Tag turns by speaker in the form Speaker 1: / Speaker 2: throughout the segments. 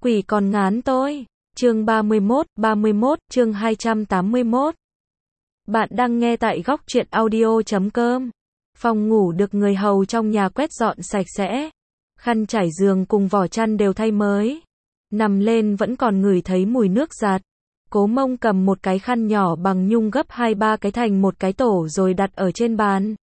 Speaker 1: Quỷ còn ngán tôi. Chương 31, chương 281. Bạn đang nghe tại góc truyện audio.com. Phòng ngủ được người hầu trong nhà quét dọn sạch sẽ. Khăn trải giường cùng vỏ chăn đều thay mới. Nằm lên vẫn còn ngửi thấy mùi nước giặt. Cố Mông cầm một cái khăn nhỏ bằng nhung gấp 2-3 cái thành một cái tổ rồi đặt ở trên bàn.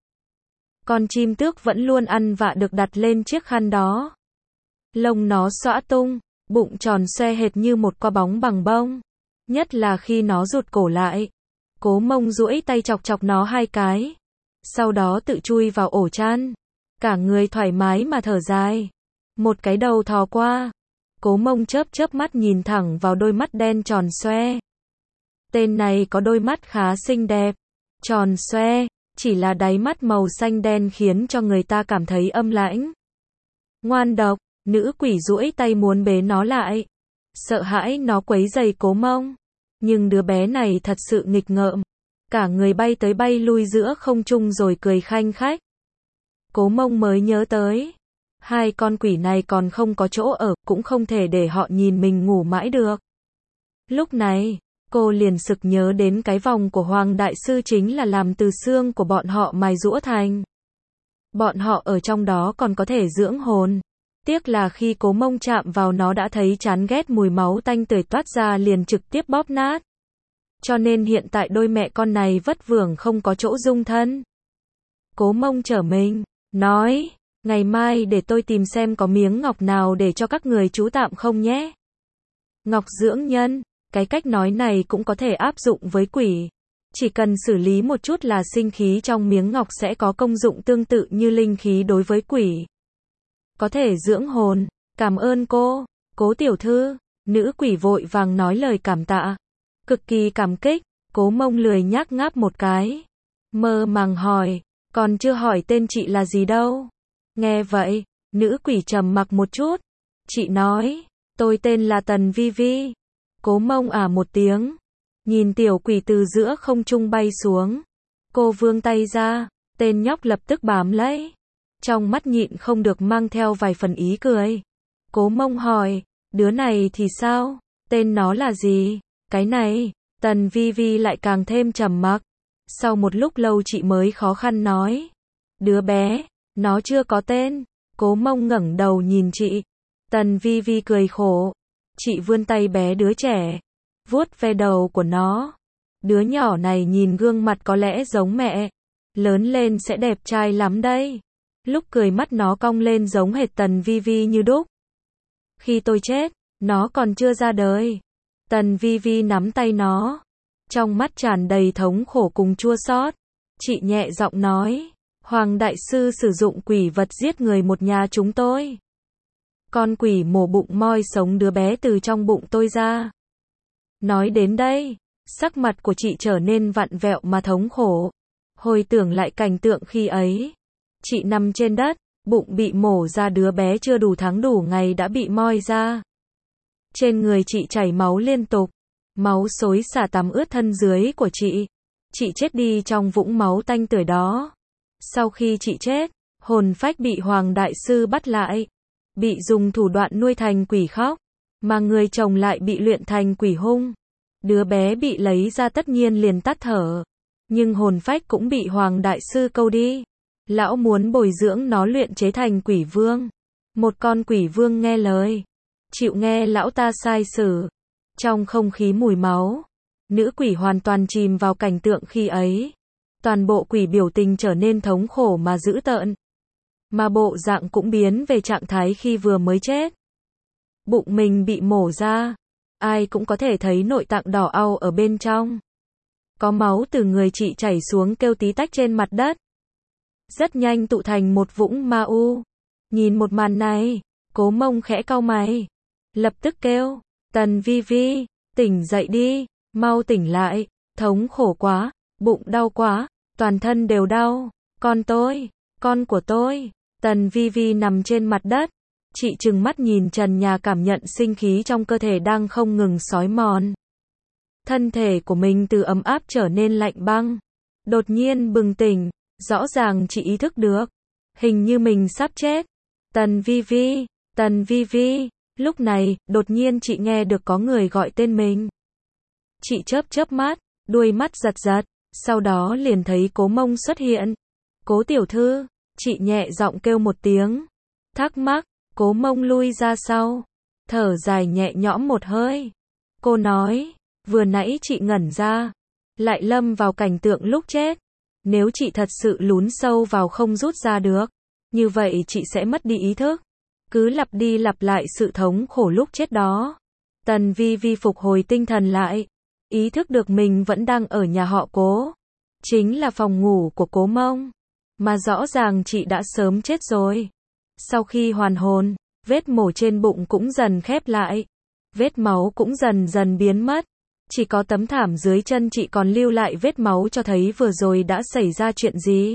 Speaker 1: Con chim tước vẫn luôn ăn vạ được đặt lên chiếc khăn đó. Lông nó xõa tung, bụng tròn xoe hệt như một quả bóng bằng bông. Nhất là khi nó rụt cổ lại. Cố Mông duỗi tay chọc chọc nó 2 cái. Sau đó tự chui vào ổ chăn. Cả người thoải mái mà thở dài. Một cái đầu thò qua. Cố Mông chớp mắt nhìn thẳng vào đôi mắt đen tròn xoe. Tên này có đôi mắt khá xinh đẹp. Tròn xoe, chỉ là đáy mắt màu xanh đen khiến cho người ta cảm thấy âm lãnh. Ngoan độc, nữ quỷ duỗi tay muốn bế nó lại. Sợ hãi nó quấy rầy Cố Mông. Nhưng đứa bé này thật sự nghịch ngợm. Cả người bay tới bay lui giữa không trung rồi cười khanh khách. Cố Mông mới nhớ tới. 2 con quỷ này còn không có chỗ ở, cũng không thể để họ nhìn mình ngủ mãi được. Lúc này, cô liền sực nhớ đến cái vòng của Hoàng Đại Sư chính là làm từ xương của bọn họ mài giũa thành. Bọn họ ở trong đó còn có thể dưỡng hồn. Tiếc là khi Cố Mông chạm vào nó đã thấy chán ghét mùi máu tanh tưởi toát ra liền trực tiếp bóp nát. Cho nên hiện tại đôi mẹ con này vất vưởng không có chỗ dung thân. Cố Mông trở mình, nói, ngày mai để tôi tìm xem có miếng ngọc nào để cho các người trú tạm không nhé. Ngọc dưỡng nhân, cái cách nói này cũng có thể áp dụng với quỷ. Chỉ cần xử lý một chút là sinh khí trong miếng ngọc sẽ có công dụng tương tự như linh khí đối với quỷ. Có thể dưỡng hồn, cảm ơn cô, Cố tiểu thư. Nữ quỷ vội vàng nói lời cảm tạ. Cực kỳ cảm kích. Cố Mông lười nhác ngáp một cái. Mơ màng hỏi, còn chưa hỏi tên chị là gì đâu. Nghe vậy, nữ quỷ trầm mặc một chút. Chị nói, tôi tên là Tần Vi Vi. Cố Mông một tiếng. Nhìn tiểu quỷ từ giữa không trung bay xuống. Cô vươn tay ra, tên nhóc lập tức bám lấy. Trong mắt nhịn không được mang theo vài phần ý cười. Cố Mông hỏi, đứa này thì sao? Tên nó là gì? Cái này, Tần Vi Vi lại càng thêm trầm mặc. Sau một lúc lâu chị mới khó khăn nói. Đứa bé, nó chưa có tên. Cố Mông ngẩng đầu nhìn chị. Tần Vi Vi cười khổ. Chị vươn tay bé đứa trẻ. Vuốt ve đầu của nó. Đứa nhỏ này nhìn gương mặt có lẽ giống mẹ. Lớn lên sẽ đẹp trai lắm đây. Lúc cười mắt nó cong lên giống hệt Tần Vi Vi như đúc. Khi tôi chết, nó còn chưa ra đời. Tần Vi Vi nắm tay nó. Trong mắt tràn đầy thống khổ cùng chua xót. Chị nhẹ giọng nói. Hoàng Đại Sư sử dụng quỷ vật giết người một nhà chúng tôi. Con quỷ mổ bụng moi sống đứa bé từ trong bụng tôi ra. Nói đến đây, sắc mặt của chị trở nên vặn vẹo mà thống khổ. Hồi tưởng lại cảnh tượng khi ấy. Chị nằm trên đất, bụng bị mổ ra, đứa bé chưa đủ tháng đủ ngày đã bị moi ra. Trên người chị chảy máu liên tục. Máu xối xả tắm ướt thân dưới của chị. Chị chết đi trong vũng máu tanh tưởi đó. Sau khi chị chết, hồn phách bị Hoàng Đại Sư bắt lại. Bị dùng thủ đoạn nuôi thành quỷ khóc. Mà người chồng lại bị luyện thành quỷ hung. Đứa bé bị lấy ra tất nhiên liền tắt thở. Nhưng hồn phách cũng bị Hoàng Đại Sư câu đi. Lão muốn bồi dưỡng nó luyện chế thành quỷ vương. Một con quỷ vương nghe lời. Chịu nghe lão ta sai sử. Trong không khí mùi máu, nữ quỷ hoàn toàn chìm vào cảnh tượng khi ấy. Toàn bộ quỷ biểu tình trở nên thống khổ mà dữ tợn. Mà bộ dạng cũng biến về trạng thái khi vừa mới chết. Bụng mình bị mổ ra. Ai cũng có thể thấy nội tạng đỏ au ở bên trong. Có máu từ người chị chảy xuống kêu tí tách trên mặt đất. Rất nhanh tụ thành một vũng ma u. Nhìn một màn này, Cố Mông khẽ cau mày. Lập tức kêu, Tần Vi Vi, tỉnh dậy đi, mau tỉnh lại, thống khổ quá, bụng đau quá, toàn thân đều đau. Con tôi, con của tôi. Tần Vi Vi nằm trên mặt đất. Chị trừng mắt nhìn trần nhà cảm nhận sinh khí trong cơ thể đang không ngừng xói mòn. Thân thể của mình từ ấm áp trở nên lạnh băng. Đột nhiên bừng tỉnh, rõ ràng chị ý thức được. Hình như mình sắp chết. Tần Vi Vi, Tần Vi Vi. Lúc này, đột nhiên chị nghe được có người gọi tên mình. Chị chớp chớp mắt, đuôi mắt giật giật, sau đó liền thấy Cố Mông xuất hiện. Cố tiểu thư, chị nhẹ giọng kêu một tiếng. Thắc mắc, Cố Mông lui ra sau, thở dài nhẹ nhõm một hơi. Cô nói, vừa nãy chị ngẩn ra, lại lâm vào cảnh tượng lúc chết. Nếu chị thật sự lún sâu vào không rút ra được, như vậy chị sẽ mất đi ý thức. Cứ lặp đi lặp lại sự thống khổ lúc chết đó. Tần Vi Vi phục hồi tinh thần lại, ý thức được mình vẫn đang ở nhà họ Cố. Chính là phòng ngủ của Cố Mông. Mà rõ ràng chị đã sớm chết rồi. Sau khi hoàn hồn, vết mổ trên bụng cũng dần khép lại. Vết máu cũng dần dần biến mất. Chỉ có tấm thảm dưới chân chị còn lưu lại vết máu cho thấy vừa rồi đã xảy ra chuyện gì.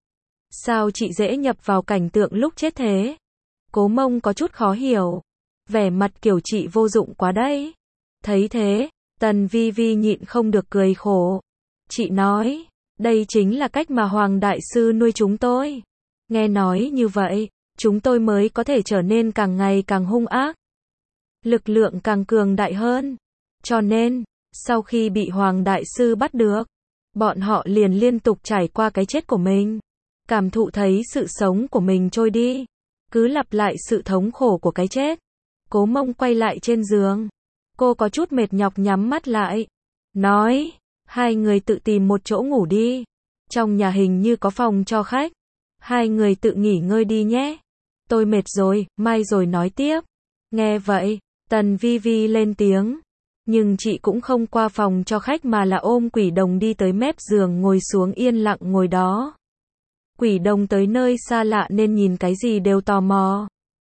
Speaker 1: Sao chị dễ nhập vào cảnh tượng lúc chết thế? Cố Mông có chút khó hiểu. Vẻ mặt kiểu chị vô dụng quá đấy. Thấy thế, Tần Vi Vi nhịn không được cười khổ. Chị nói, đây chính là cách mà Hoàng Đại Sư nuôi chúng tôi. Nghe nói như vậy, chúng tôi mới có thể trở nên càng ngày càng hung ác. Lực lượng càng cường đại hơn. Cho nên, sau khi bị Hoàng Đại Sư bắt được, bọn họ liền liên tục trải qua cái chết của mình. Cảm thụ thấy sự sống của mình trôi đi. Cứ lặp lại sự thống khổ của cái chết. Cố Mông quay lại trên giường. Cô có chút mệt nhọc nhắm mắt lại. Nói, hai người tự tìm một chỗ ngủ đi. Trong nhà hình như có phòng cho khách. Hai người tự nghỉ ngơi đi nhé. Tôi mệt rồi, mai rồi nói tiếp. Nghe vậy, Tần Vi Vi lên tiếng. Nhưng chị cũng không qua phòng cho khách mà là ôm Quỷ Đồng đi tới mép giường ngồi xuống yên lặng ngồi đó. Quỷ Đồng tới nơi xa lạ nên nhìn cái gì đều tò mò.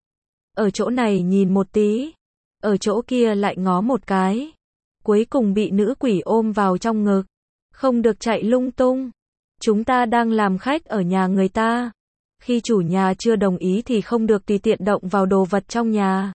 Speaker 1: Ở chỗ này nhìn một tí, ở chỗ kia lại ngó một cái. Cuối cùng bị nữ quỷ ôm vào trong ngực. Không được chạy lung tung. Chúng ta đang làm khách ở nhà người ta. Khi chủ nhà chưa đồng ý thì không được tùy tiện động vào đồ vật trong nhà.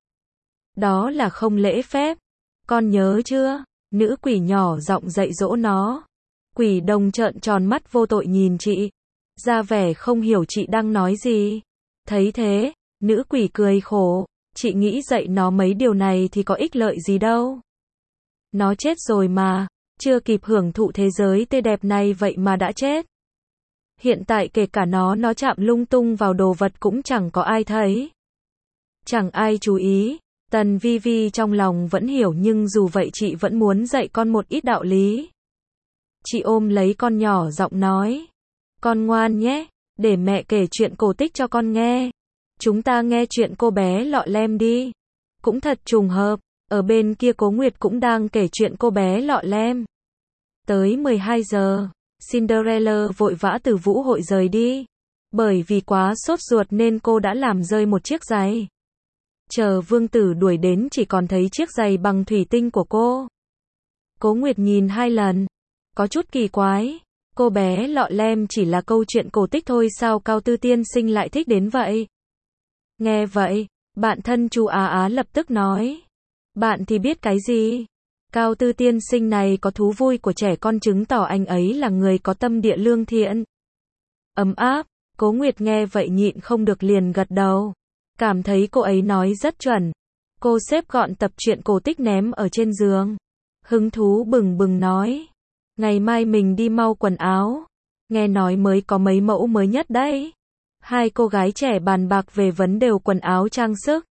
Speaker 1: Đó là không lễ phép. Con nhớ chưa? Nữ quỷ nhỏ giọng dạy dỗ nó. Quỷ Đồng trợn tròn mắt vô tội nhìn chị. Ra vẻ không hiểu chị đang nói gì. Thấy thế, nữ quỷ cười khổ. Chị nghĩ dạy nó mấy điều này thì có ích lợi gì đâu. Nó chết rồi mà, chưa kịp hưởng thụ thế giới tươi đẹp này vậy mà đã chết. Hiện tại kể cả nó chạm lung tung vào đồ vật cũng chẳng có ai thấy. Chẳng ai chú ý. Tần Vi Vi trong lòng vẫn hiểu nhưng dù vậy chị vẫn muốn dạy con một ít đạo lý. Chị ôm lấy con nhỏ giọng nói. Con ngoan nhé, để mẹ kể chuyện cổ tích cho con nghe. Chúng ta nghe chuyện cô bé Lọ Lem đi. Cũng thật trùng hợp, ở bên kia Cố Nguyệt cũng đang kể chuyện cô bé Lọ Lem. Tới 12 giờ, Cinderella vội vã từ vũ hội rời đi. Bởi vì quá sốt ruột nên cô đã làm rơi một chiếc giày. Chờ vương tử đuổi đến chỉ còn thấy chiếc giày bằng thủy tinh của cô. Cố Nguyệt nhìn hai lần. Có chút kỳ quái. Cô bé Lọ Lem chỉ là câu chuyện cổ tích thôi sao Cao Tư tiên sinh lại thích đến vậy? Nghe vậy, bạn thân chú Á Á lập tức nói. Bạn thì biết cái gì? Cao Tư tiên sinh này có thú vui của trẻ con chứng tỏ anh ấy là người có tâm địa lương thiện. Ấm áp, Cố Nguyệt nghe vậy nhịn không được liền gật đầu. Cảm thấy cô ấy nói rất chuẩn. Cô xếp gọn tập truyện cổ tích ném ở trên giường. Hứng thú bừng bừng nói. Ngày mai mình đi mau quần áo. Nghe nói mới có mấy mẫu mới nhất đấy. Hai cô gái trẻ bàn bạc về vấn đề quần áo trang sức.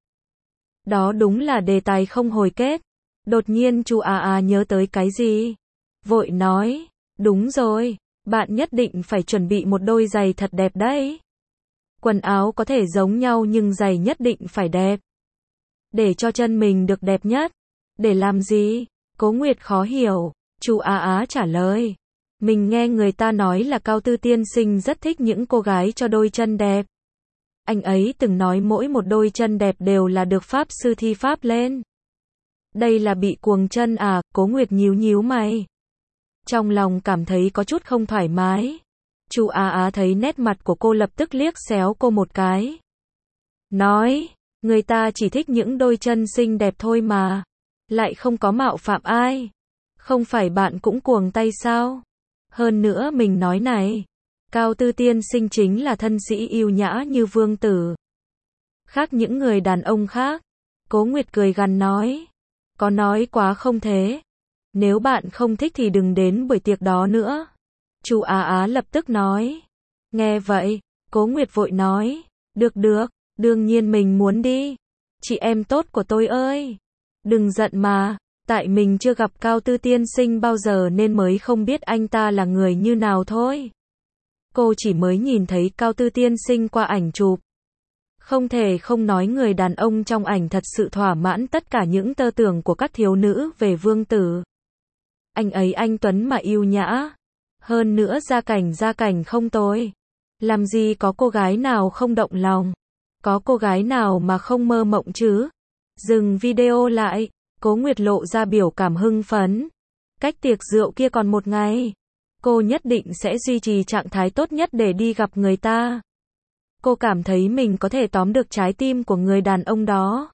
Speaker 1: Đó đúng là đề tài không hồi kết. Đột nhiên chú Á Á nhớ tới cái gì. Vội nói. Đúng rồi, bạn nhất định phải chuẩn bị một đôi giày thật đẹp đấy. Quần áo có thể giống nhau nhưng giày nhất định phải đẹp. Để cho chân mình được đẹp nhất. Để làm gì? Cố Nguyệt khó hiểu. Chú Á Á trả lời. Mình nghe người ta nói là Cao Tư tiên sinh rất thích những cô gái cho đôi chân đẹp. Anh ấy từng nói mỗi một đôi chân đẹp đều là được pháp sư thi pháp lên. Đây là bị cuồng chân à? Cố Nguyệt nhíu nhíu mày. Trong lòng cảm thấy có chút không thoải mái. Chú Á Á thấy nét mặt của cô lập tức liếc xéo cô một cái. Nói, người ta chỉ thích những đôi chân xinh đẹp thôi mà. Lại không có mạo phạm ai. Không phải bạn cũng cuồng tay sao? Hơn nữa mình nói này. Cao Tư tiên sinh chính là thân sĩ yêu nhã như vương tử. Khác những người đàn ông khác. Cố Nguyệt cười gằn nói. Có nói quá không thế. Nếu bạn không thích thì đừng đến buổi tiệc đó nữa. Chu Á Á lập tức nói. Nghe vậy, Cố Nguyệt vội nói. Được được, đương nhiên mình muốn đi. Chị em tốt của tôi ơi. Đừng giận mà, tại mình chưa gặp Cao Tư tiên sinh bao giờ nên mới không biết anh ta là người như nào thôi. Cô chỉ mới nhìn thấy Cao Tư tiên sinh qua ảnh chụp. Không thể không nói người đàn ông trong ảnh thật sự thỏa mãn tất cả những tơ tưởng của các thiếu nữ về vương tử. Anh ấy anh tuấn mà yêu nhã. Hơn nữa gia cảnh không tồi. Làm gì có cô gái nào không động lòng. Có cô gái nào mà không mơ mộng chứ. Dừng video lại, Cố Nguyệt lộ ra biểu cảm hưng phấn. Cách tiệc rượu kia còn một ngày. Cô nhất định sẽ duy trì trạng thái tốt nhất để đi gặp người ta. Cô cảm thấy mình có thể tóm được trái tim của người đàn ông đó.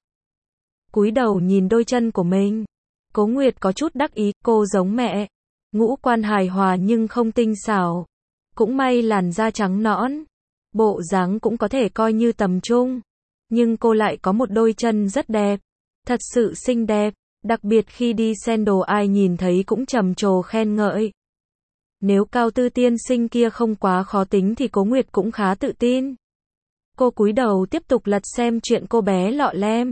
Speaker 1: Cúi đầu nhìn đôi chân của mình. Cố Nguyệt có chút đắc ý, cô giống mẹ. Ngũ quan hài hòa nhưng không tinh xảo. Cũng may làn da trắng nõn. Bộ dáng cũng có thể coi như tầm trung. Nhưng cô lại có một đôi chân rất đẹp. Thật sự xinh đẹp. Đặc biệt khi đi sandal ai nhìn thấy cũng trầm trồ khen ngợi. Nếu Cao Tư tiên sinh kia không quá khó tính thì Cố Nguyệt cũng khá tự tin. Cô cúi đầu tiếp tục lật xem chuyện cô bé lọ lem.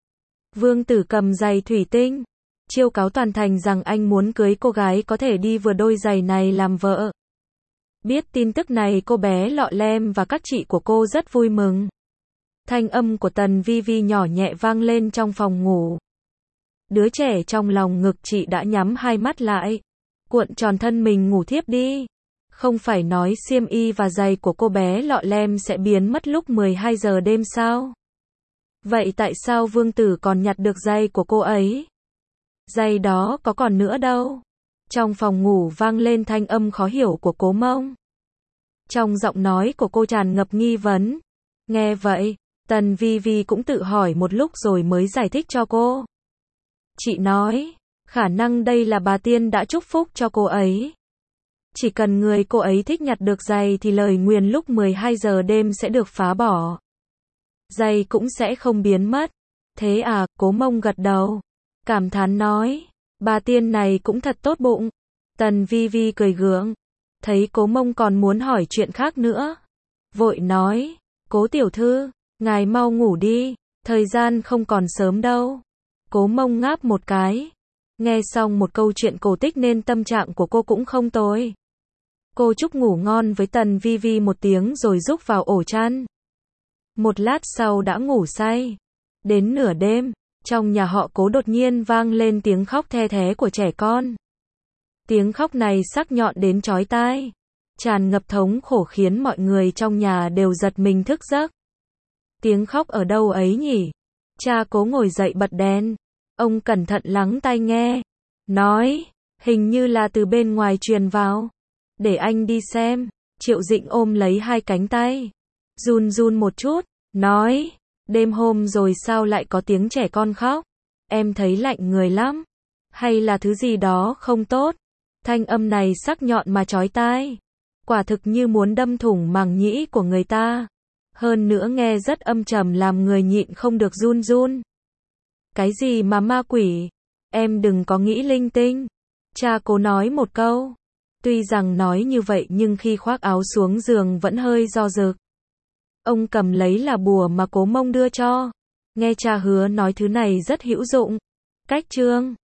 Speaker 1: Vương tử cầm giày thủy tinh. Chiêu cáo toàn thành rằng anh muốn cưới cô gái có thể đi vừa đôi giày này làm vợ. Biết tin tức này cô bé lọ lem và các chị của cô rất vui mừng. Thanh âm của Tần Vi Vi nhỏ nhẹ vang lên trong phòng ngủ. Đứa trẻ trong lòng ngực chị đã nhắm hai mắt lại. Cuộn tròn thân mình ngủ thiếp đi. Không phải nói xiêm y và giày của cô bé lọ lem sẽ biến mất lúc 12 giờ đêm sao? Vậy tại sao vương tử còn nhặt được giày của cô ấy? Giày đó có còn nữa đâu. Trong phòng ngủ vang lên thanh âm khó hiểu của Cố Mông. Trong giọng nói của cô tràn ngập nghi vấn. Nghe vậy, Tần Vi Vi cũng tự hỏi một lúc rồi mới giải thích cho cô. Chị nói, khả năng đây là bà tiên đã chúc phúc cho cô ấy. Chỉ cần người cô ấy thích nhặt được giày thì lời nguyền lúc 12 giờ đêm sẽ được phá bỏ. Giày cũng sẽ không biến mất. Thế à, Cố Mông gật đầu. Cảm thán nói, bà tiên này cũng thật tốt bụng. Tần Vi Vi cười gượng. Thấy Cố Mông còn muốn hỏi chuyện khác nữa. Vội nói, Cố tiểu thư, ngài mau ngủ đi, thời gian không còn sớm đâu. Cố Mông ngáp một cái. Nghe xong một câu chuyện cổ tích nên tâm trạng của cô cũng không tồi. Cô chúc ngủ ngon với Tần Vi Vi một tiếng rồi rúc vào ổ chăn. Một lát sau đã ngủ say. Đến nửa đêm, trong nhà họ Cố đột nhiên vang lên tiếng khóc the thé của trẻ con. Tiếng khóc này sắc nhọn đến chói tai. Tràn ngập thống khổ khiến mọi người trong nhà đều giật mình thức giấc. Tiếng khóc ở đâu ấy nhỉ? Cha Cố ngồi dậy bật đèn. Ông cẩn thận lắng tai nghe. Nói, hình như là từ bên ngoài truyền vào. Để anh đi xem. Triệu Dĩnh ôm lấy hai cánh tay. Run run một chút. Nói, đêm hôm rồi sao lại có tiếng trẻ con khóc? Em thấy lạnh người lắm. Hay là thứ gì đó không tốt? Thanh âm này sắc nhọn mà chói tai. Quả thực như muốn đâm thủng màng nhĩ của người ta. Hơn nữa nghe rất âm trầm làm người nhịn không được run run. Cái gì mà ma quỷ? Em đừng có nghĩ linh tinh. Cha Cố nói một câu. Tuy rằng nói như vậy nhưng khi khoác áo xuống giường vẫn hơi do dự. Ông cầm lấy là bùa mà Cố Mông đưa cho. Nghe cha hứa nói thứ này rất hữu dụng. Cách chương